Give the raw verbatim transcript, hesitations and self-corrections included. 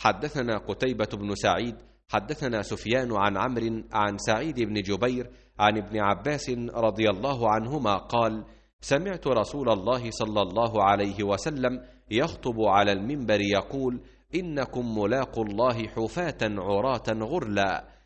حدثنا قتيبة بن سعيد حدثنا سفيان عن عمرو عن سعيد بن جبير عن ابن عباس رضي الله عنهما قال: سمعت رسول الله صلى الله عليه وسلم يخطب على المنبر يقول: إنكم ملاقوا الله حفاة عراة غرلا